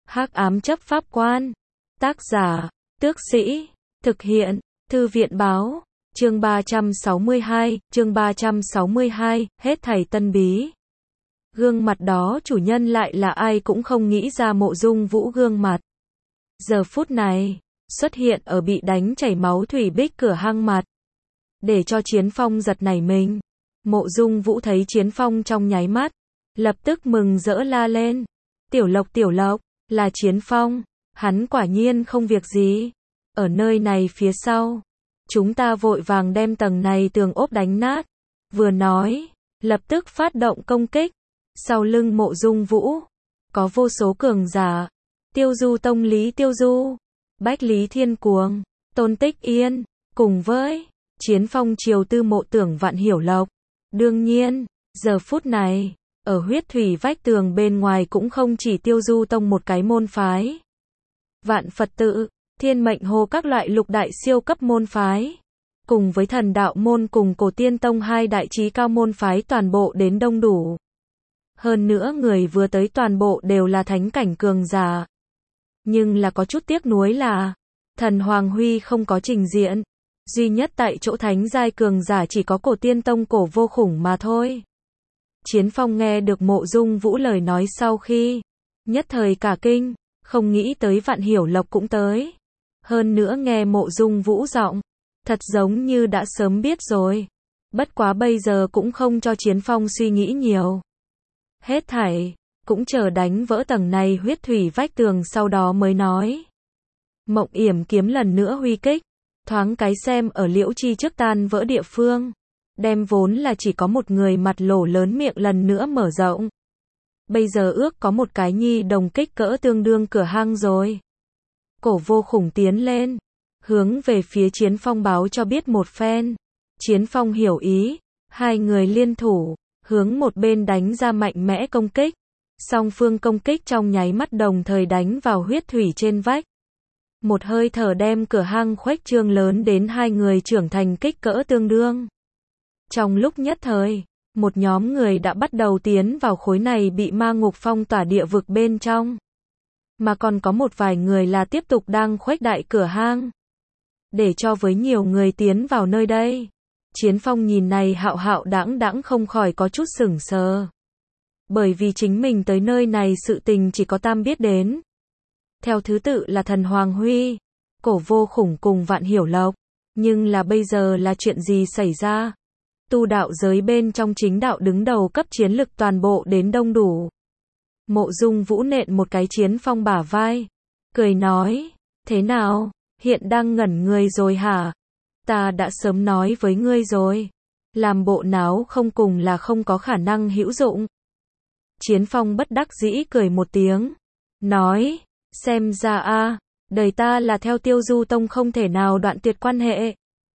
Hắc ám chấp pháp quan. Tác giả, Tước Sĩ. Thực hiện, Thư viện báo. Chương 362, hết thảy tân bí. Gương mặt đó chủ nhân lại là ai cũng không nghĩ ra Mộ Dung Vũ gương mặt. Giờ phút này, xuất hiện ở bị đánh chảy máu thủy bích cửa hang mặt. Để cho Chiến Phong giật nảy mình. Mộ Dung Vũ thấy Chiến Phong trong nháy mắt, lập tức mừng rỡ la lên. Tiểu Lộc, là Chiến Phong, hắn quả nhiên không việc gì. Ở nơi này phía sau, chúng ta vội vàng đem tầng này tường ốp đánh nát. Vừa nói, lập tức phát động công kích. Sau lưng Mộ Dung Vũ, có vô số cường giả. Tiêu Du Tông Lý Tiêu Du, Bách Lý Thiên Cuồng, Tôn Tích Yên, cùng với Chiến Phong Triều Tư Mộ Tưởng Vạn Hiểu Lộc. Đương nhiên, giờ phút này, ở huyết thủy vách tường bên ngoài cũng không chỉ Tiêu Du Tông một cái môn phái. Vạn Phật Tự, Thiên Mệnh Hồ các loại lục đại siêu cấp môn phái, cùng với Thần Đạo Môn cùng Cổ Tiên Tông hai đại chí cao môn phái toàn bộ đến đông đủ. Hơn nữa người vừa tới toàn bộ đều là thánh cảnh cường giả. Nhưng là có chút tiếc nuối là, Thần Hoàng Huy không có trình diện. Duy nhất tại chỗ thánh giai cường giả chỉ có Cổ Tiên Tông Cổ Vô Khủng mà thôi. Chiến Phong nghe được Mộ Dung Vũ lời nói sau khi, nhất thời cả kinh, không nghĩ tới Vạn Hiểu Lộc cũng tới. Hơn nữa nghe Mộ Dung Vũ giọng, thật giống như đã sớm biết rồi. Bất quá bây giờ cũng không cho Chiến Phong suy nghĩ nhiều. Hết thảy, cũng chờ đánh vỡ tầng này huyết thủy vách tường sau đó mới nói. Mộng Yểm kiếm lần nữa huy kích, thoáng cái xem ở Liễu Chi trước tan vỡ địa phương. Đem vốn là chỉ có một người mặt lỗ lớn miệng lần nữa mở rộng. Bây giờ ước có một cái nhi đồng kích cỡ tương đương cửa hang rồi. Cổ Vô Khủng tiến lên, hướng về phía Chiến Phong báo cho biết một phen. Chiến Phong hiểu ý, hai người liên thủ, hướng một bên đánh ra mạnh mẽ công kích. Song phương công kích trong nháy mắt đồng thời đánh vào huyết thủy trên vách. Một hơi thở đem cửa hang khuếch trương lớn đến hai người trưởng thành kích cỡ tương đương. Trong lúc nhất thời, một nhóm người đã bắt đầu tiến vào khối này bị ma ngục phong tỏa địa vực bên trong. Mà còn có một vài người là tiếp tục đang khuếch đại cửa hang. Để cho với nhiều người tiến vào nơi đây. Chiến Phong nhìn này hạo hạo đãng đãng không khỏi có chút sửng sờ. Bởi vì chính mình tới nơi này sự tình chỉ có Tam biết đến. Theo thứ tự là Thần Hoàng Huy, Cổ Vô Khủng cùng Vạn Hiểu Lộc. Nhưng là bây giờ là chuyện gì xảy ra? Tu đạo giới bên trong chính đạo đứng đầu cấp chiến lực toàn bộ đến đông đủ. Mộ Dung Vũ nện một cái Chiến Phong bả vai, cười nói, thế nào, hiện đang ngẩn người rồi hả? Ta đã sớm nói với ngươi rồi, làm bộ náo không cùng là không có khả năng hữu dụng. Chiến Phong bất đắc dĩ cười một tiếng, nói, xem ra a, đời ta là theo Tiêu Du Tông không thể nào đoạn tuyệt quan hệ.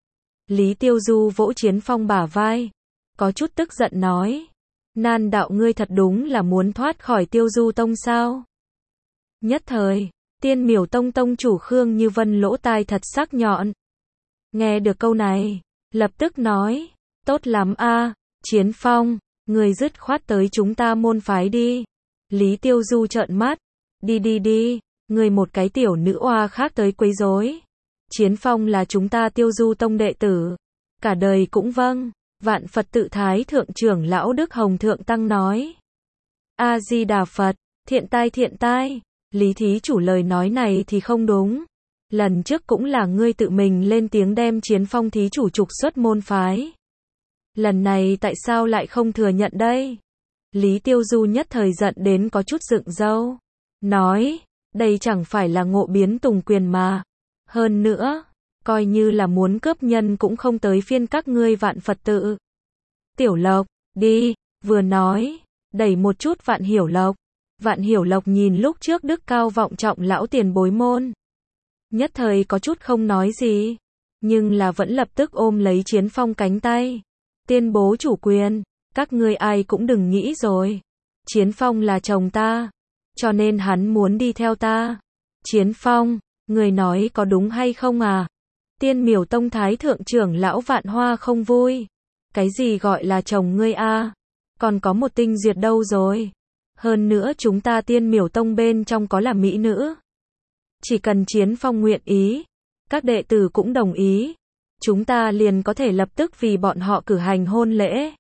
Lý Tiêu Du vỗ Chiến Phong bả vai, có chút tức giận nói, Nan đạo ngươi thật đúng là muốn thoát khỏi Tiêu Du Tông sao? Nhất thời, Tiên Miểu Tông tông chủ Khương Như Vân lỗ tai thật sắc nhọn. Nghe được câu này, lập tức nói, tốt lắm a, Chiến Phong, ngươi dứt khoát tới chúng ta môn phái đi. Lý Tiêu Du trợn mắt, đi, ngươi một cái tiểu nữ oa khác tới quấy rối. Chiến Phong là chúng ta Tiêu Du Tông đệ tử, cả đời cũng vâng. Vạn Phật Tự Thái Thượng trưởng lão Đức Hồng Thượng Tăng nói. A-di-đà Phật, thiện tai, Lý thí chủ lời nói này thì không đúng. Lần trước cũng là ngươi tự mình lên tiếng đem Chiến Phong thí chủ trục xuất môn phái. Lần này tại sao lại không thừa nhận đây? Lý Tiêu Du nhất thời giận đến có chút dựng râu. Nói, đây chẳng phải là ngộ biến tùng quyền mà. Hơn nữa, coi như là muốn cướp nhân cũng không tới phiên các ngươi Vạn Phật Tự. Tiểu Lộc, đi, vừa nói, đẩy một chút Vạn Hiểu Lộc. Vạn Hiểu Lộc nhìn lúc trước đức cao vọng trọng lão tiền bối môn. Nhất thời có chút không nói gì, nhưng là vẫn lập tức ôm lấy Chiến Phong cánh tay. Tuyên bố chủ quyền, các ngươi ai cũng đừng nghĩ rồi. Chiến Phong là chồng ta, cho nên hắn muốn đi theo ta. Chiến Phong, người nói có đúng hay không à? Tiên Miểu Tông Thái Thượng trưởng lão Vạn Hoa không vui. Cái gì gọi là chồng ngươi a? Còn có một Tinh Duyệt đâu rồi? Hơn nữa chúng ta Tiên Miểu Tông bên trong có là mỹ nữ. Chỉ cần Chiến Phong nguyện ý, các đệ tử cũng đồng ý, chúng ta liền có thể lập tức vì bọn họ cử hành hôn lễ.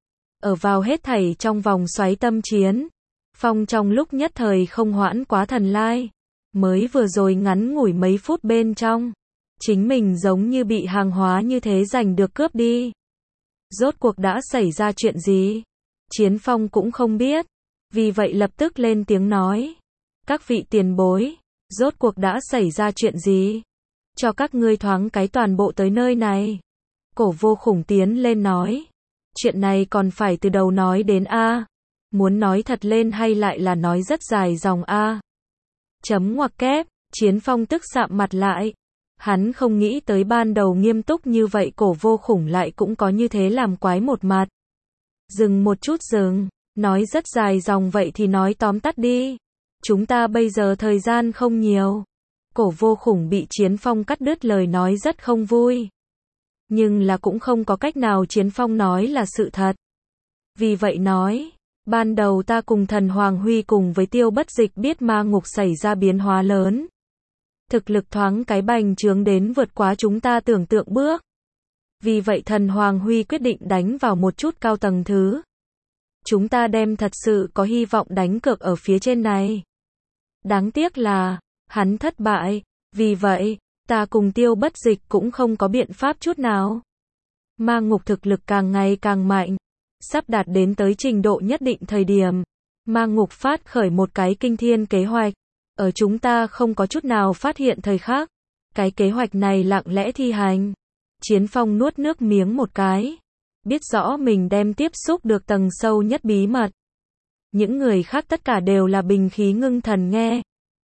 Ở vào hết thảy trong vòng xoáy tâm chiến, Phong trong lúc nhất thời không hoãn quá thần lai, mới vừa rồi ngắn ngủi mấy phút bên trong, chính mình giống như bị hàng hóa như thế giành được cướp đi. Rốt cuộc đã xảy ra chuyện gì? Chiến Phong cũng không biết, vì vậy lập tức lên tiếng nói. Các vị tiền bối, rốt cuộc đã xảy ra chuyện gì? Cho các ngươi thoáng cái toàn bộ tới nơi này. Cổ Vô Khủng tiến lên nói. Chuyện này còn phải từ đầu nói đến A. Muốn nói thật lên hay lại là nói rất dài dòng A. Chấm ngoặc kép, Chiến Phong tức sạm mặt lại. Hắn không nghĩ tới ban đầu nghiêm túc như vậy Cổ Vô Khủng lại cũng có như thế làm quái một mặt. Dừng một chút dừng, nói rất dài dòng vậy thì nói tóm tắt đi. Chúng ta bây giờ thời gian không nhiều. Cổ Vô Khủng bị Chiến Phong cắt đứt lời nói rất không vui. Nhưng là cũng không có cách nào, Chiến Phong nói là sự thật. Vì vậy nói, ban đầu ta cùng Thần Hoàng Huy cùng với Tiêu Bất Dịch biết ma ngục xảy ra biến hóa lớn. Thực lực thoáng cái bành trướng đến vượt quá chúng ta tưởng tượng bước. Vì vậy Thần Hoàng Huy quyết định đánh vào một chút cao tầng thứ. Chúng ta đem thật sự có hy vọng đánh cược ở phía trên này. Đáng tiếc là, hắn thất bại, vì vậy, ta cùng Tiêu Bất Dịch cũng không có biện pháp chút nào. Ma ngục thực lực càng ngày càng mạnh, sắp đạt đến tới trình độ nhất định thời điểm. Ma ngục phát khởi một cái kinh thiên kế hoạch, ở chúng ta không có chút nào phát hiện thời khắc. Cái kế hoạch này lặng lẽ thi hành. Chiến Phong nuốt nước miếng một cái, biết rõ mình đem tiếp xúc được tầng sâu nhất bí mật. Những người khác tất cả đều là bình khí ngưng thần nghe.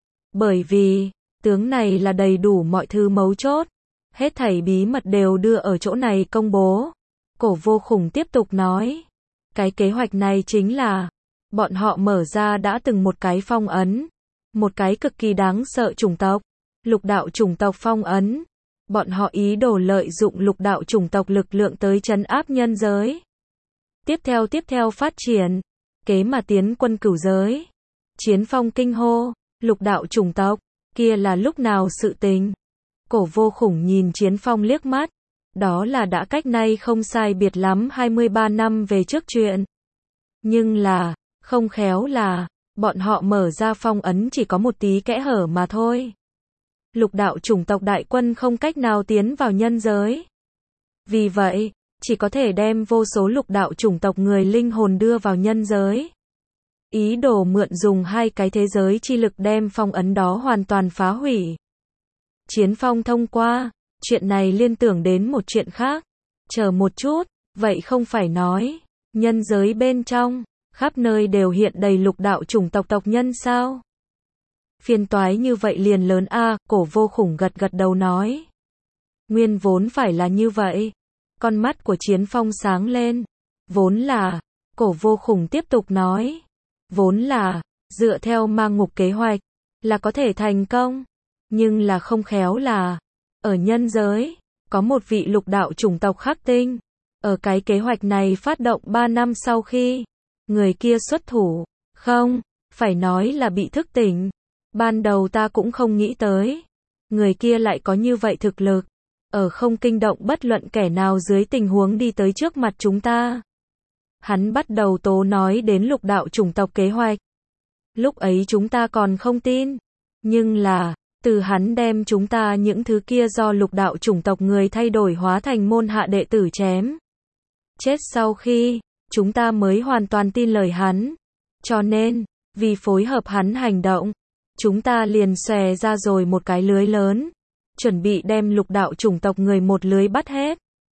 Bởi vì, tướng này là đầy đủ mọi thứ mấu chốt. Hết thảy bí mật đều đưa ở chỗ này công bố. Cổ Vô Khủng tiếp tục nói. Cái kế hoạch này chính là, bọn họ mở ra đã từng một cái phong ấn. Một cái cực kỳ đáng sợ chủng tộc. Lục đạo chủng tộc phong ấn. Bọn họ ý đồ lợi dụng lục đạo chủng tộc lực lượng tới trấn áp nhân giới. Tiếp theo phát triển. Kế mà tiến quân cửu giới. Chiến Phong kinh hô. Lục đạo chủng tộc. Kia là lúc nào sự tình? Cổ Vô Khủng nhìn Chiến Phong liếc mắt. Đó là đã cách nay không sai biệt lắm 23 năm về trước chuyện. Nhưng là, không khéo là, bọn họ mở ra phong ấn chỉ có một tí kẽ hở mà thôi. Lục đạo chủng tộc đại quân không cách nào tiến vào nhân giới. Vì vậy, chỉ có thể đem vô số lục đạo chủng tộc người linh hồn đưa vào nhân giới. Ý đồ mượn dùng hai cái thế giới chi lực đem phong ấn đó hoàn toàn phá hủy. Chiến Phong thông qua, chuyện này liên tưởng đến một chuyện khác. Chờ một chút, vậy không phải nói, nhân giới bên trong, khắp nơi đều hiện đầy lục đạo chủng tộc tộc nhân sao? Phiền toái như vậy liền lớn a, Cổ Vô Khủng gật gật đầu nói. Nguyên vốn phải là như vậy. Con mắt của Chiến Phong sáng lên. Vốn là, Cổ Vô Khủng tiếp tục nói. Vốn là, dựa theo ma ngục kế hoạch, là có thể thành công. Nhưng là không khéo là, ở nhân giới, có một vị lục đạo chủng tộc khắc tinh. Ở cái kế hoạch này phát động 3 năm sau khi, người kia xuất thủ. Không, phải nói là bị thức tỉnh. Ban đầu ta cũng không nghĩ tới. Người kia lại có như vậy thực lực. Ở không kinh động bất luận kẻ nào dưới tình huống đi tới trước mặt chúng ta. Hắn bắt đầu tố nói đến lục đạo chủng tộc kế hoạch. Lúc ấy chúng ta còn không tin. Nhưng là, từ hắn đem chúng ta những thứ kia do lục đạo chủng tộc người thay đổi hóa thành môn hạ đệ tử chém. Chết sau khi, chúng ta mới hoàn toàn tin lời hắn. Cho nên, vì phối hợp hắn hành động, chúng ta liền xòe ra rồi một cái lưới lớn. Chuẩn bị đem lục đạo chủng tộc người một lưới bắt hết.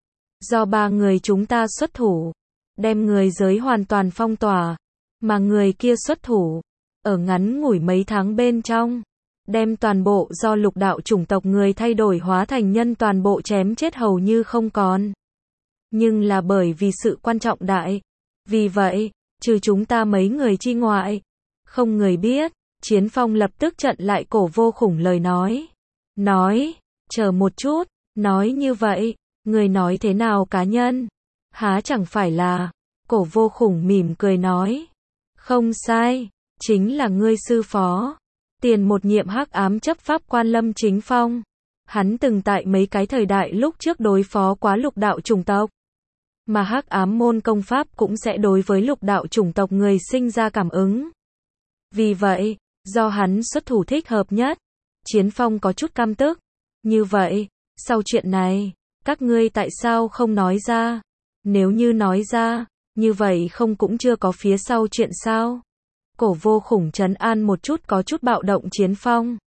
Do 3 người chúng ta xuất thủ. Đem người giới hoàn toàn phong tỏa. Mà người kia xuất thủ. Ở ngắn ngủi mấy tháng bên trong. Đem toàn bộ do lục đạo chủng tộc người thay đổi hóa thành nhân toàn bộ chém chết hầu như không còn. Nhưng là bởi vì sự quan trọng đại. Vì vậy, trừ chúng ta mấy người chi ngoại. Không người biết. Chiến Phong lập tức chặn lại Cổ Vô Khủng lời nói. Nói, chờ một chút, nói như vậy, người nói thế nào cá nhân? Há chẳng phải là, Cổ Vô Khủng mỉm cười nói. Không sai, chính là ngươi sư phó. Tiền một nhiệm hắc ám chấp pháp quan Lâm Chính Phong. Hắn từng tại mấy cái thời đại lúc trước đối phó quá lục đạo chủng tộc. Mà hắc ám môn công pháp cũng sẽ đối với lục đạo chủng tộc người sinh ra cảm ứng. Vì vậy, do hắn xuất thủ thích hợp nhất, Chiến Phong có chút căm tức. Như vậy, sau chuyện này, các ngươi tại sao không nói ra? Nếu như nói ra, như vậy không cũng chưa có phía sau chuyện sao? Cổ Vô Khủng trấn an một chút có chút bạo động Chiến Phong.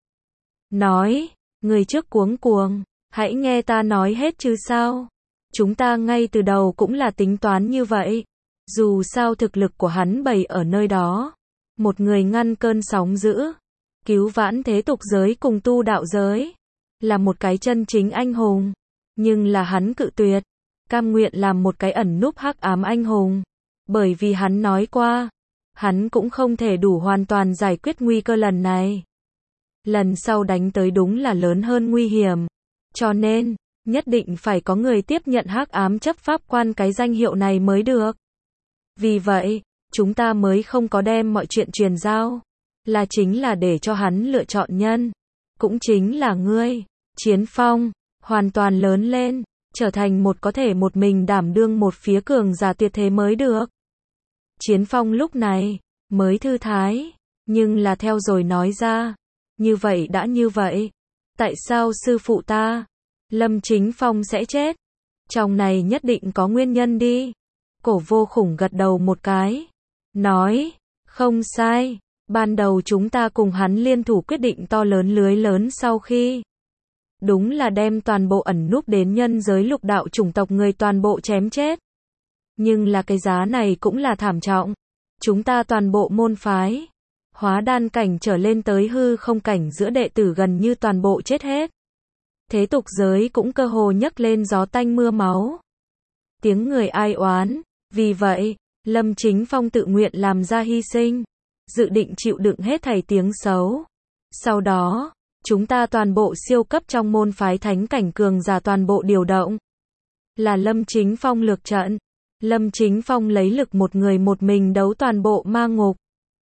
Nói, người trước cuống cuồng, hãy nghe ta nói hết chứ sao? Chúng ta ngay từ đầu cũng là tính toán như vậy. Dù sao thực lực của hắn bày ở nơi đó. Một người ngăn cơn sóng dữ, cứu vãn thế tục giới cùng tu đạo giới. Là một cái chân chính anh hùng. Nhưng là hắn cự tuyệt. Cam nguyện làm một cái ẩn núp hắc ám anh hùng. Bởi vì hắn nói qua. Hắn cũng không thể đủ hoàn toàn giải quyết nguy cơ lần này. Lần sau đánh tới đúng là lớn hơn nguy hiểm. Cho nên, nhất định phải có người tiếp nhận hắc ám chấp pháp quan cái danh hiệu này mới được. Vì vậy, chúng ta mới không có đem mọi chuyện truyền giao. Là chính là để cho hắn lựa chọn nhân. Cũng chính là ngươi, Chiến Phong, hoàn toàn lớn lên, trở thành một có thể một mình đảm đương một phía cường giả tuyệt thế mới được. Chiến Phong lúc này, mới thư thái, nhưng là theo rồi nói ra. Như vậy đã như vậy. Tại sao sư phụ ta, Lâm Chính Phong sẽ chết? Trong này nhất định có nguyên nhân đi. Cổ Vô Khủng gật đầu một cái. Nói, không sai. Ban đầu chúng ta cùng hắn liên thủ quyết định to lớn lưới lớn sau khi. Đúng là đem toàn bộ ẩn núp đến nhân giới lục đạo chủng tộc người toàn bộ chém chết. Nhưng là cái giá này cũng là thảm trọng. Chúng ta toàn bộ môn phái. Hóa đan cảnh trở lên tới hư không cảnh giữa đệ tử gần như toàn bộ chết hết. Thế tục giới cũng cơ hồ nhấc lên gió tanh mưa máu. Tiếng người ai oán. Vì vậy, Lâm Chính Phong tự nguyện làm ra hy sinh. Dự định chịu đựng hết thảy tiếng xấu. Sau đó, chúng ta toàn bộ siêu cấp trong môn phái thánh cảnh cường giả toàn bộ điều động. Là Lâm Chính Phong lược trận. Lâm Chính Phong lấy lực một người một mình đấu toàn bộ ma ngục.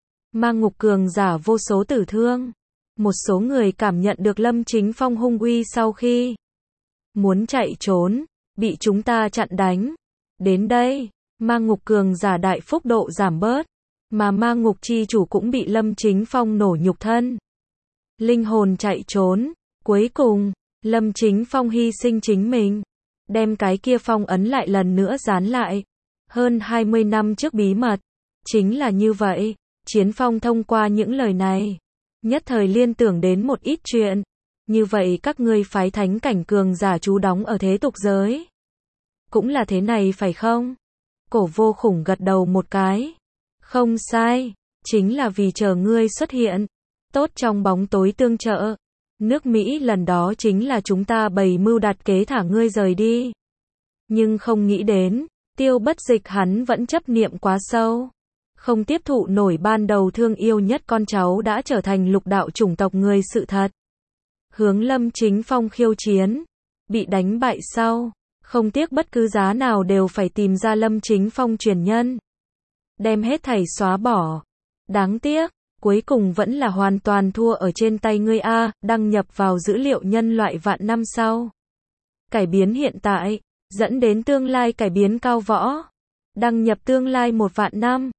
Ma ngục cường giả vô số tử thương. Một số người cảm nhận được Lâm Chính Phong hung uy sau khi muốn chạy trốn, bị chúng ta chặn đánh. Đến đây, ma ngục cường giả đại phúc độ giảm bớt, mà ma ngục chi chủ cũng bị Lâm Chính Phong nổ nhục thân. Linh hồn chạy trốn, cuối cùng, Lâm Chính Phong hy sinh chính mình, đem cái kia phong ấn lại lần nữa dán lại. Hơn 20 năm trước bí mật, chính là như vậy. Chiến Phong thông qua những lời này, nhất thời liên tưởng đến một ít chuyện. Như vậy các ngươi phái thánh cảnh cường giả trú đóng ở thế tục giới. Cũng là thế này phải không? Cổ Vô Khủng gật đầu một cái. Không sai, chính là vì chờ ngươi xuất hiện. Tốt trong bóng tối tương trợ. Nước Mỹ lần đó chính là chúng ta bày mưu đặt kế thả ngươi rời đi. Nhưng không nghĩ đến, Tiêu Bất Dịch hắn vẫn chấp niệm quá sâu. Không tiếp thụ nổi ban đầu thương yêu nhất con cháu đã trở thành lục đạo chủng tộc người sự thật. Hướng Lâm Chính Phong khiêu chiến. Bị đánh bại sau. Không tiếc bất cứ giá nào đều phải tìm ra Lâm Chính Phong truyền nhân. Đem hết thảy xóa bỏ. Đáng tiếc, cuối cùng vẫn là hoàn toàn thua ở trên tay ngươi a, đăng nhập vào dữ liệu nhân loại vạn năm sau. Cải biến hiện tại, dẫn đến tương lai cải biến cao võ. Đăng nhập tương lai 1 vạn năm.